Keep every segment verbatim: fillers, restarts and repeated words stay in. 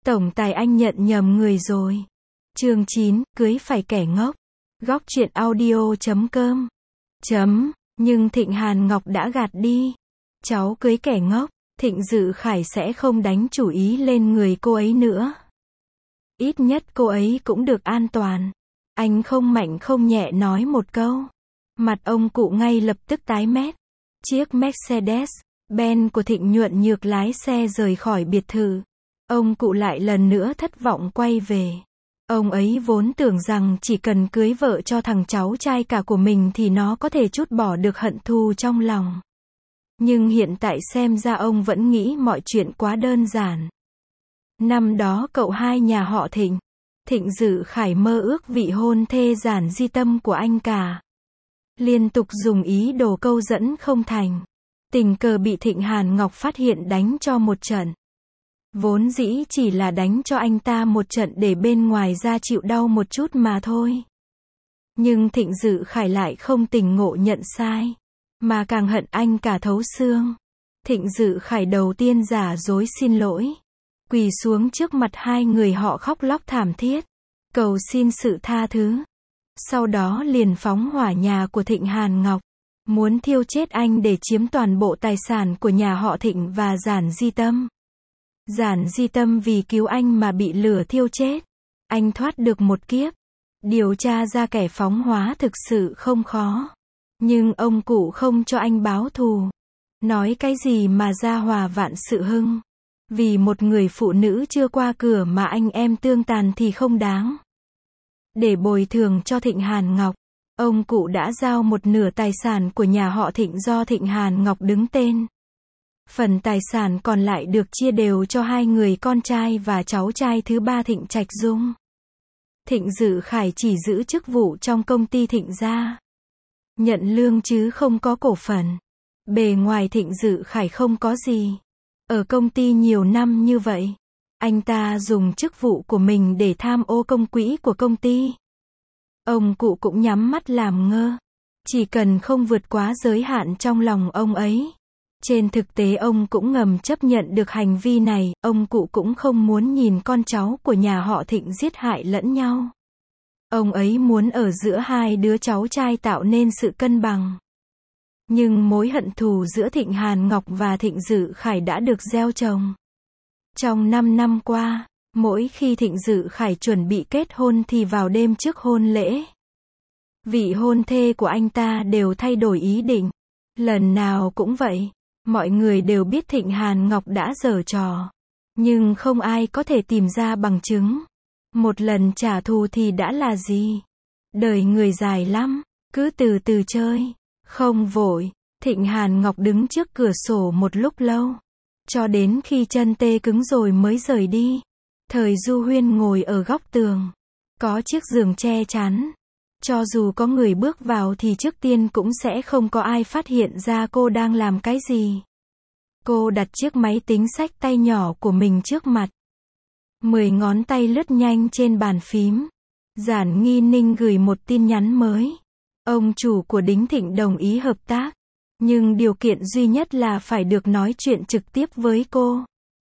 Tổng tài anh nhận nhầm người rồi. Chương chín, cưới phải kẻ ngốc. Góc truyện audio chấm com. Chấm, nhưng Thịnh Hàn Ngọc đã gạt đi. Cháu cưới kẻ ngốc, Thịnh Dự Khải sẽ không đánh chủ ý lên người cô ấy nữa. Ít nhất cô ấy cũng được an toàn. Anh không mạnh không nhẹ nói một câu. Mặt ông cụ ngay lập tức tái mét. Chiếc Mercedes-Benz của Thịnh Nhuận Nhược lái xe rời khỏi biệt thự. Ông cụ lại lần nữa thất vọng quay về. Ông ấy vốn tưởng rằng chỉ cần cưới vợ cho thằng cháu trai cả của mình thì nó có thể trút bỏ được hận thù trong lòng. Nhưng hiện tại xem ra ông vẫn nghĩ mọi chuyện quá đơn giản. Năm đó cậu hai nhà họ Thịnh, Thịnh Dự Khải mơ ước vị hôn thê giản di tâm của anh cả. Liên tục dùng ý đồ câu dẫn không thành. Tình cờ bị Thịnh Hàn Ngọc phát hiện đánh cho một trận. Vốn dĩ chỉ là đánh cho anh ta một trận để bên ngoài ra chịu đau một chút mà thôi. Nhưng Thịnh Dự Khải lại không tỉnh ngộ nhận sai, mà càng hận anh cả thấu xương. Thịnh Dự Khải đầu tiên giả dối xin lỗi, quỳ xuống trước mặt hai người họ khóc lóc thảm thiết, cầu xin sự tha thứ. Sau đó liền phóng hỏa nhà của Thịnh Hàn Ngọc, muốn thiêu chết anh để chiếm toàn bộ tài sản của nhà họ Thịnh và Giản Di Tâm. Giản Di Tâm vì cứu anh mà bị lửa thiêu chết. Anh thoát được một kiếp. Điều tra ra kẻ phóng hỏa thực sự không khó. Nhưng ông cụ không cho anh báo thù. Nói cái gì mà gia hòa vạn sự hưng. Vì một người phụ nữ chưa qua cửa mà anh em tương tàn thì không đáng. Để bồi thường cho Thịnh Hàn Ngọc, ông cụ đã giao một nửa tài sản của nhà họ Thịnh do Thịnh Hàn Ngọc đứng tên. Phần tài sản còn lại được chia đều cho hai người con trai và cháu trai thứ ba Thịnh Trạch Dung. Thịnh Dự Khải chỉ giữ chức vụ trong công ty Thịnh gia. Nhận lương chứ không có cổ phần. Bề ngoài Thịnh Dự Khải không có gì. Ở công ty nhiều năm như vậy, anh ta dùng chức vụ của mình để tham ô công quỹ của công ty. Ông cụ cũng nhắm mắt làm ngơ. Chỉ cần không vượt quá giới hạn trong lòng ông ấy. Trên thực tế ông cũng ngầm chấp nhận được hành vi này, ông cụ cũng không muốn nhìn con cháu của nhà họ Thịnh giết hại lẫn nhau. Ông ấy muốn ở giữa hai đứa cháu trai tạo nên sự cân bằng. Nhưng mối hận thù giữa Thịnh Hàn Ngọc và Thịnh Dự Khải đã được gieo trồng. Trong năm năm qua, mỗi khi Thịnh Dự Khải chuẩn bị kết hôn thì vào đêm trước hôn lễ, vị hôn thê của anh ta đều thay đổi ý định. Lần nào cũng vậy. Mọi người đều biết Thịnh Hàn Ngọc đã giở trò. Nhưng không ai có thể tìm ra bằng chứng. Một lần trả thù thì đã là gì? Đời người dài lắm, cứ từ từ chơi. Không vội. Thịnh Hàn Ngọc đứng trước cửa sổ một lúc lâu. Cho đến khi chân tê cứng rồi mới rời đi. Thời Du Huyên ngồi ở góc tường. Có chiếc giường che chắn. Cho dù có người bước vào thì trước tiên cũng sẽ không có ai phát hiện ra cô đang làm cái gì. Cô đặt chiếc máy tính xách tay nhỏ của mình trước mặt. Mười ngón tay lướt nhanh trên bàn phím. Giản Nghi Ninh gửi một tin nhắn mới. Ông chủ của Đính Thịnh đồng ý hợp tác. Nhưng điều kiện duy nhất là phải được nói chuyện trực tiếp với cô.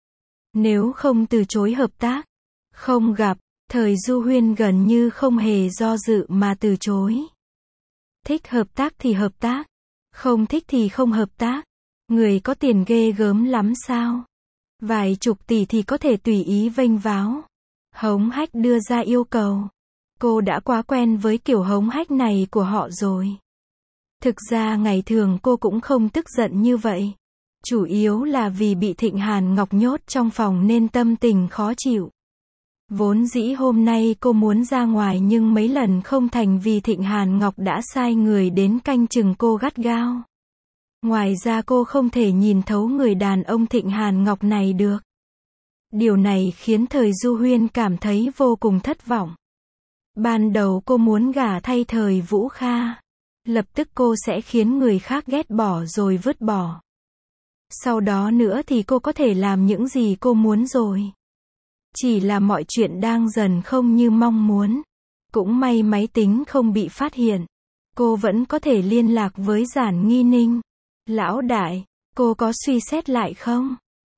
Nếu không từ chối hợp tác, không gặp. Thời Du Huyên gần như không hề do dự mà từ chối. Thích hợp tác thì hợp tác, không thích thì không hợp tác. Người có tiền ghê gớm lắm sao? Vài chục tỷ thì có thể tùy ý vênh váo, hống hách đưa ra yêu cầu. Cô đã quá quen với kiểu hống hách này của họ rồi. Thực ra ngày thường cô cũng không tức giận như vậy. Chủ yếu là vì bị Thịnh Hàn Ngọc nhốt trong phòng nên tâm tình khó chịu. Vốn dĩ hôm nay cô muốn ra ngoài nhưng mấy lần không thành vì Thịnh Hàn Ngọc đã sai người đến canh chừng cô gắt gao. Ngoài ra cô không thể nhìn thấu người đàn ông Thịnh Hàn Ngọc này được. Điều này khiến Thời Du Huyên cảm thấy vô cùng thất vọng. Ban đầu cô muốn gả thay Thời Vũ Kha. Lập tức cô sẽ khiến người khác ghét bỏ rồi vứt bỏ. Sau đó nữa thì cô có thể làm những gì cô muốn rồi. Chỉ là mọi chuyện đang dần không như mong muốn. Cũng may máy tính không bị phát hiện. Cô vẫn có thể liên lạc với Giản Nghi Ninh. Lão đại, cô có suy xét lại không?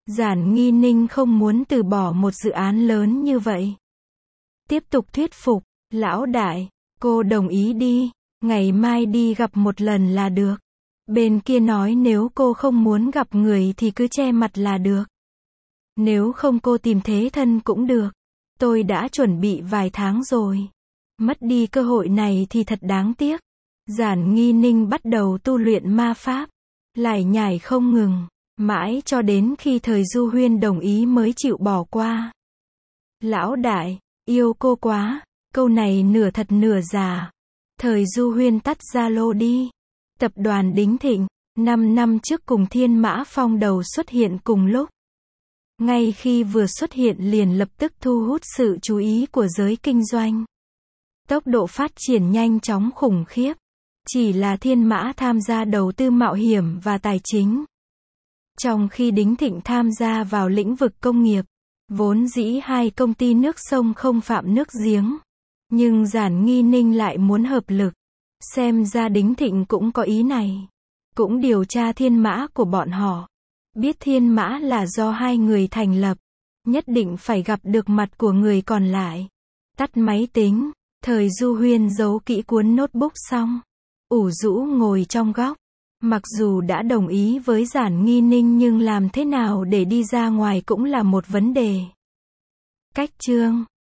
Giản Nghi Ninh không muốn từ bỏ một dự án lớn như vậy. Tiếp tục thuyết phục, lão đại, cô đồng ý đi, ngày mai đi gặp một lần là được. Bên kia nói nếu cô không muốn gặp người thì cứ che mặt là được. Nếu không cô tìm thế thân cũng được. Tôi đã chuẩn bị vài tháng rồi. Mất đi cơ hội này thì thật đáng tiếc. Giản Nghi Ninh bắt đầu tu luyện ma pháp. Lải nhải không ngừng. Mãi cho đến khi thời Du Huyên đồng ý mới chịu bỏ qua. Lão đại, yêu cô quá. Câu này nửa thật nửa giả. Thời Du Huyên tắt Zalo đi. Tập đoàn Đính Thịnh, năm năm trước cùng Thiên Mã Phong đầu xuất hiện cùng lúc. Ngay khi vừa xuất hiện liền lập tức thu hút sự chú ý của giới kinh doanh. Tốc độ phát triển nhanh chóng khủng khiếp. Chỉ là Thiên Mã tham gia đầu tư mạo hiểm và tài chính. Trong khi Đính Thịnh tham gia vào lĩnh vực công nghiệp. Vốn dĩ hai công ty nước sông không phạm nước giếng. Nhưng Giản Nghi Ninh lại muốn hợp lực. Xem ra Đính Thịnh cũng có ý này. Cũng điều tra Thiên Mã của bọn họ. Biết Thiên Mã là do hai người thành lập. Nhất định phải gặp được mặt của người còn lại. Tắt máy tính. Thời Du Huyên giấu kỹ cuốn notebook xong. ủ rũ ngồi trong góc. Mặc dù đã đồng ý với Giản Nghi Ninh nhưng làm thế nào để đi ra ngoài cũng là một vấn đề. Cách chương